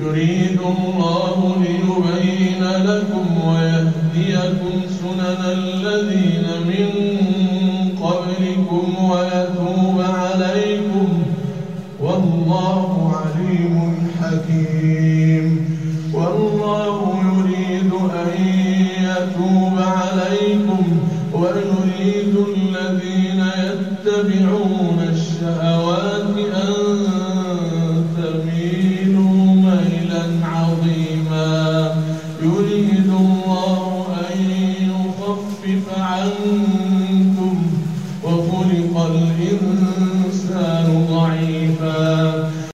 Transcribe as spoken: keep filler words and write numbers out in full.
يريد الله ليبين لكم ويهديكم سنن الذين من قبلكم ويتوب عليكم والله عليم حكيم. والله يريد أن يتوب عليكم ويريد الذين يتبعون الشهوات أن تميلوا ميلا عظيما. يريد